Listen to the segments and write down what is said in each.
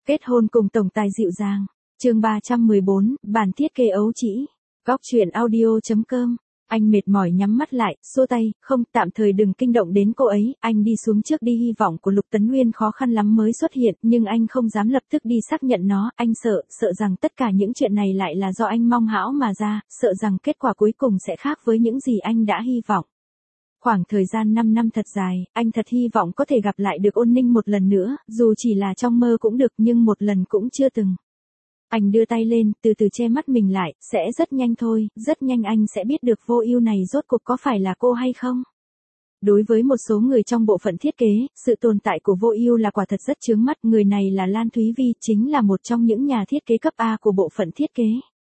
Kết hôn cùng tổng tài dịu dàng. Chương 314, bản thiết kế ấu trĩ. Góc truyện audio.com. Anh mệt mỏi nhắm mắt lại, xua tay, không, tạm thời đừng kinh động đến cô ấy, anh đi xuống trước đi. Hy vọng của Lục Tấn Nguyên khó khăn lắm mới xuất hiện, nhưng anh không dám lập tức đi xác nhận nó, anh sợ rằng tất cả những chuyện này lại là do anh mong hão mà ra, sợ rằng kết quả cuối cùng sẽ khác với những gì anh đã hy vọng. Khoảng thời gian 5 năm thật dài, anh thật hy vọng có thể gặp lại được Ôn Ninh một lần nữa, dù chỉ là trong mơ cũng được nhưng một lần cũng chưa từng. Anh đưa tay lên, từ từ che mắt mình lại, sẽ rất nhanh thôi, rất nhanh anh sẽ biết được Vô Ưu này rốt cuộc có phải là cô hay không. Đối với một số người trong bộ phận thiết kế, sự tồn tại của Vô Ưu là quả thật rất chướng mắt, người này là Lan Thúy Vi, chính là một trong những nhà thiết kế cấp A của bộ phận thiết kế.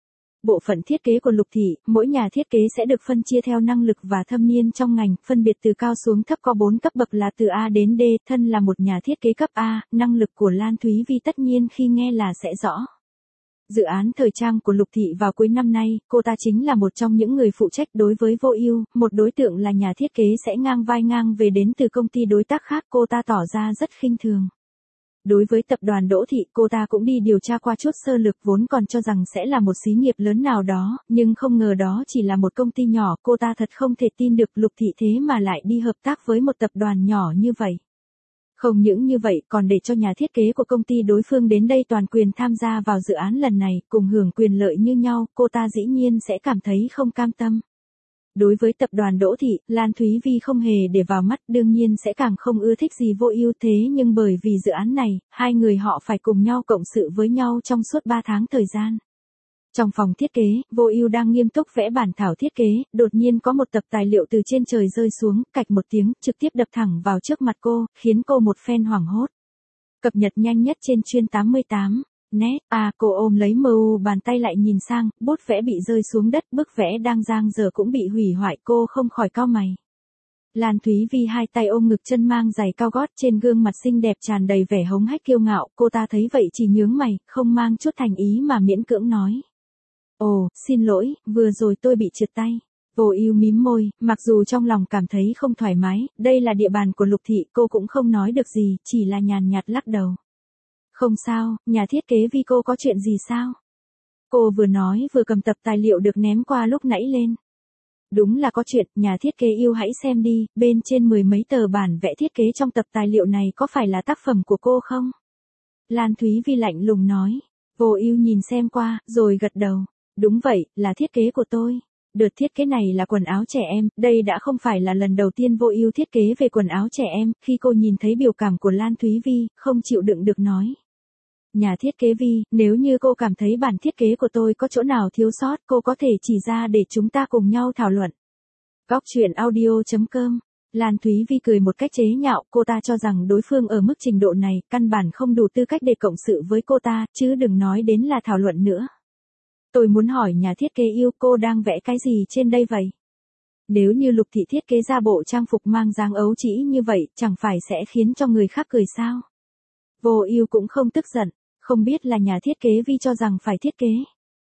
Bộ phận thiết kế của Lục Thị, mỗi nhà thiết kế sẽ được phân chia theo năng lực và thâm niên trong ngành, phân biệt từ cao xuống thấp có 4 cấp bậc là từ A đến D, thân là một nhà thiết kế cấp A, năng lực của Lan Thúy Vi tất nhiên khi nghe là sẽ rõ. Dự án thời trang của Lục Thị vào cuối năm nay, cô ta chính là một trong những người phụ trách đối với Vô Ưu, một đối tượng là nhà thiết kế sẽ ngang vai ngang về đến từ công ty đối tác khác, cô ta tỏ ra rất khinh thường. Đối với tập đoàn Đỗ Thị, cô ta cũng đi điều tra qua chút sơ lược, vốn còn cho rằng sẽ là một xí nghiệp lớn nào đó, nhưng không ngờ đó chỉ là một công ty nhỏ, cô ta thật không thể tin được Lục Thị thế mà lại đi hợp tác với một tập đoàn nhỏ như vậy. Không những như vậy, còn để cho nhà thiết kế của công ty đối phương đến đây toàn quyền tham gia vào dự án lần này, cùng hưởng quyền lợi như nhau, cô ta dĩ nhiên sẽ cảm thấy không cam tâm. Đối với tập đoàn Đỗ Thị, Lan Thúy Vi không hề để vào mắt, đương nhiên sẽ càng không ưa thích gì Vô Ưu, thế nhưng bởi vì dự án này, hai người họ phải cùng nhau cộng sự với nhau trong suốt 3 tháng thời gian. Trong phòng thiết kế, Vô Ưu đang nghiêm túc vẽ bản thảo thiết kế, đột nhiên có một tập tài liệu từ trên trời rơi xuống, cạch một tiếng, trực tiếp đập thẳng vào trước mặt cô, khiến cô một phen hoảng hốt. Cập nhật nhanh nhất trên chuyên 88. Net, cô ôm lấy MU, bàn tay lại nhìn sang, bút vẽ bị rơi xuống đất, bức vẽ đang dang dở cũng bị hủy hoại, cô không khỏi cau mày. Lan Thúy Vi hai tay ôm ngực, chân mang giày cao gót, trên gương mặt xinh đẹp tràn đầy vẻ hống hách kiêu ngạo, cô ta thấy vậy chỉ nhướng mày, không mang chút thành ý mà miễn cưỡng nói. Ồ, xin lỗi, vừa rồi tôi bị trượt tay. Vô Ưu mím môi, mặc dù trong lòng cảm thấy không thoải mái, đây là địa bàn của Lục Thị, cô cũng không nói được gì, chỉ là nhàn nhạt lắc đầu. Không sao, nhà thiết kế Vi, cô có chuyện gì sao? Cô vừa nói vừa cầm tập tài liệu được ném qua lúc nãy lên. Đúng là có chuyện, nhà thiết kế yêu hãy xem đi, bên trên 10 mấy tờ bản vẽ thiết kế trong tập tài liệu này có phải là tác phẩm của cô không? Lan Thúy Vi lạnh lùng nói. Vô Ưu nhìn xem qua, rồi gật đầu. Đúng vậy, là thiết kế của tôi. Đợt thiết kế này là quần áo trẻ em, đây đã không phải là lần đầu tiên Vô Ưu thiết kế về quần áo trẻ em, khi cô nhìn thấy biểu cảm của Lan Thúy Vi, không chịu đựng được nói. Nhà thiết kế Vi, nếu như cô cảm thấy bản thiết kế của tôi có chỗ nào thiếu sót, cô có thể chỉ ra để chúng ta cùng nhau thảo luận. Góc truyện audio.com. Lan Thúy Vi cười một cách chế nhạo, cô ta cho rằng đối phương ở mức trình độ này, căn bản không đủ tư cách để cộng sự với cô ta, chứ đừng nói đến là thảo luận nữa. Tôi muốn hỏi nhà thiết kế yêu, cô đang vẽ cái gì trên đây vậy? Nếu như Lục Thị thiết kế ra bộ trang phục mang dáng ấu trĩ như vậy, chẳng phải sẽ khiến cho người khác cười sao? Vô Ưu cũng không tức giận, không biết là nhà thiết kế Vi cho rằng phải thiết kế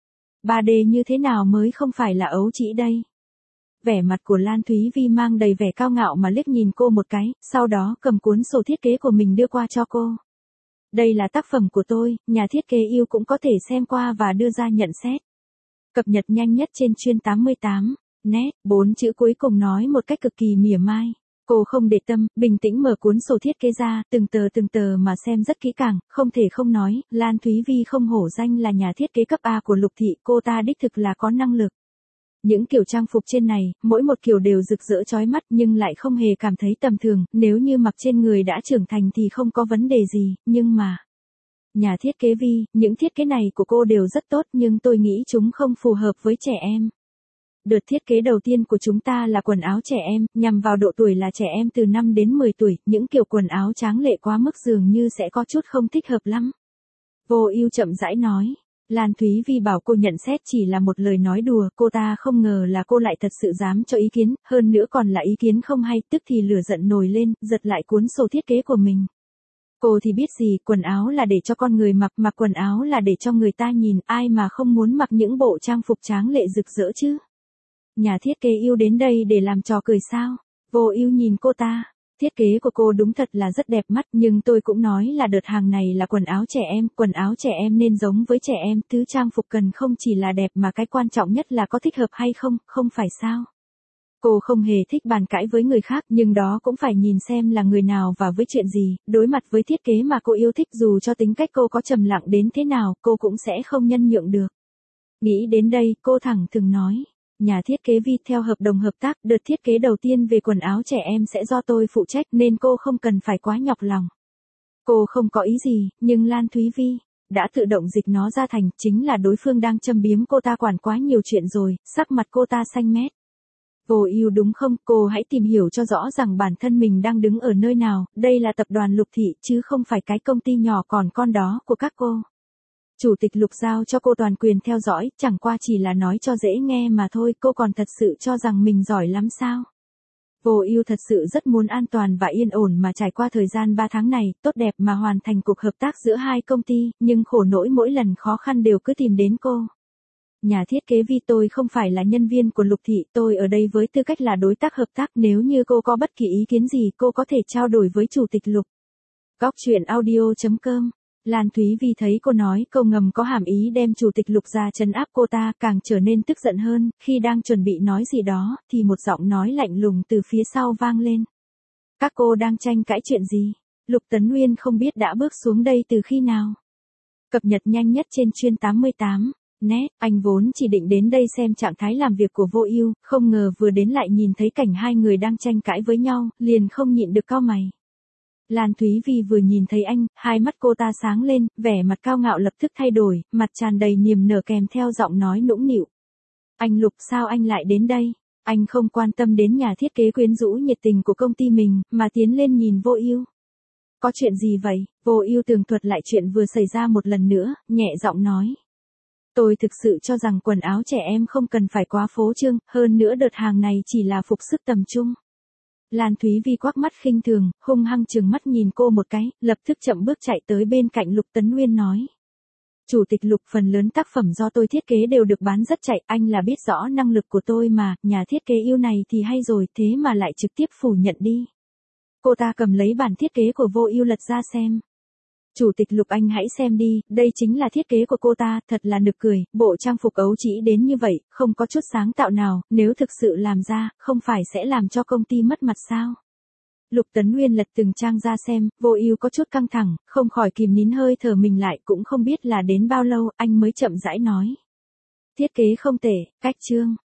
3D như thế nào mới không phải là ấu trĩ đây? Vẻ mặt của Lan Thúy Vi mang đầy vẻ cao ngạo mà liếc nhìn cô một cái, sau đó cầm cuốn sổ thiết kế của mình đưa qua cho cô. Đây là tác phẩm của tôi, nhà thiết kế yêu cũng có thể xem qua và đưa ra nhận xét. Cập nhật nhanh nhất trên chuyên 88. Net, 4 chữ cuối cùng nói một cách cực kỳ mỉa mai. Cô không để tâm, bình tĩnh mở cuốn sổ thiết kế ra, từng tờ mà xem rất kỹ càng, không thể không nói, Lan Thúy Vi không hổ danh là nhà thiết kế cấp A của Lục Thị, cô ta đích thực là có năng lực. Những kiểu trang phục trên này, mỗi một kiểu đều rực rỡ chói mắt nhưng lại không hề cảm thấy tầm thường, nếu như mặc trên người đã trưởng thành thì không có vấn đề gì, nhưng mà... Nhà thiết kế Vi, những thiết kế này của cô đều rất tốt nhưng tôi nghĩ chúng không phù hợp với trẻ em. Đợt thiết kế đầu tiên của chúng ta là quần áo trẻ em, nhằm vào độ tuổi là trẻ em từ 5 đến 10 tuổi, những kiểu quần áo tráng lệ quá mức dường như sẽ có chút không thích hợp lắm. Vô Ưu chậm rãi nói. Lan Thúy Vi bảo cô nhận xét chỉ là một lời nói đùa, cô ta không ngờ là cô lại thật sự dám cho ý kiến, hơn nữa còn là ý kiến không hay, tức thì lửa giận nổi lên, giật lại cuốn sổ thiết kế của mình. Cô thì biết gì, quần áo là để cho con người mặc, mặc quần áo là để cho người ta nhìn, ai mà không muốn mặc những bộ trang phục tráng lệ rực rỡ chứ. Nhà thiết kế yêu đến đây để làm trò cười sao? Vô Ưu nhìn cô ta. Thiết kế của cô đúng thật là rất đẹp mắt, nhưng tôi cũng nói là đợt hàng này là quần áo trẻ em nên giống với trẻ em, thứ trang phục cần không chỉ là đẹp mà cái quan trọng nhất là có thích hợp hay không, không phải sao? Cô không hề thích bàn cãi với người khác, nhưng đó cũng phải nhìn xem là người nào và với chuyện gì, đối mặt với thiết kế mà cô yêu thích dù cho tính cách cô có trầm lặng đến thế nào, cô cũng sẽ không nhân nhượng được. Nghĩ đến đây, cô thẳng thừng nói. Nhà thiết kế Vi theo hợp đồng hợp tác, đợt thiết kế đầu tiên về quần áo trẻ em sẽ do tôi phụ trách nên cô không cần phải quá nhọc lòng. Cô không có ý gì, nhưng Lan Thúy Vi đã tự động dịch nó ra thành chính là đối phương đang châm biếm cô ta quản quá nhiều chuyện rồi, sắc mặt cô ta xanh mét. Vô ưu đúng không, cô hãy tìm hiểu cho rõ rằng bản thân mình đang đứng ở nơi nào, đây là tập đoàn Lục Thị chứ không phải cái công ty nhỏ còn con đó của các cô. Chủ tịch Lục giao cho cô toàn quyền theo dõi, chẳng qua chỉ là nói cho dễ nghe mà thôi, cô còn thật sự cho rằng mình giỏi lắm sao? Vô ưu thật sự rất muốn an toàn và yên ổn mà trải qua thời gian 3 tháng này, tốt đẹp mà hoàn thành cuộc hợp tác giữa hai công ty, nhưng khổ nỗi mỗi lần khó khăn đều cứ tìm đến cô. Nhà thiết kế Vi, tôi không phải là nhân viên của Lục Thị, tôi ở đây với tư cách là đối tác hợp tác, nếu như cô có bất kỳ ý kiến gì cô có thể trao đổi với Chủ tịch Lục. Góc truyện audio.com. Lan Thúy Vi thấy cô nói câu ngầm có hàm ý đem Chủ tịch Lục ra trấn áp cô ta, càng trở nên tức giận hơn, khi đang chuẩn bị nói gì đó, thì một giọng nói lạnh lùng từ phía sau vang lên. Các cô đang tranh cãi chuyện gì? Lục Tấn Nguyên không biết đã bước xuống đây từ khi nào? Cập nhật nhanh nhất trên chuyên 88. Net, anh vốn chỉ định đến đây xem trạng thái làm việc của Vô Ưu, không ngờ vừa đến lại nhìn thấy cảnh hai người đang tranh cãi với nhau, liền không nhịn được cau mày. Lan Thúy Vi vừa nhìn thấy anh, hai mắt cô ta sáng lên, vẻ mặt cao ngạo lập tức thay đổi, mặt tràn đầy niềm nở kèm theo giọng nói nũng nịu. Anh Lục, sao anh lại đến đây? Anh không quan tâm đến nhà thiết kế quyến rũ nhiệt tình của công ty mình, mà tiến lên nhìn Vô Ưu. Có chuyện gì vậy? Vô Ưu tường thuật lại chuyện vừa xảy ra một lần nữa, nhẹ giọng nói. Tôi thực sự cho rằng quần áo trẻ em không cần phải quá phô trương, hơn nữa đợt hàng này chỉ là phục sức tầm trung. Lan Thúy Vi quắc mắt khinh thường, hung hăng trừng mắt nhìn cô một cái, lập tức chậm bước chạy tới bên cạnh Lục Tấn Nguyên nói. Chủ tịch Lục, phần lớn tác phẩm do tôi thiết kế đều được bán rất chạy, anh là biết rõ năng lực của tôi mà, nhà thiết kế yêu này thì hay rồi, thế mà lại trực tiếp phủ nhận đi. Cô ta cầm lấy bản thiết kế của Vô Ưu lật ra xem. Chủ tịch Lục, anh hãy xem đi, đây chính là thiết kế của cô ta, thật là nực cười, bộ trang phục ấu trĩ đến như vậy, không có chút sáng tạo nào, nếu thực sự làm ra, không phải sẽ làm cho công ty mất mặt sao? Lục Tấn Nguyên lật từng trang ra xem, Vô Ưu có chút căng thẳng, không khỏi kìm nín hơi thở mình lại, cũng không biết là đến bao lâu, anh mới chậm rãi nói. Thiết kế không tệ, cách chương.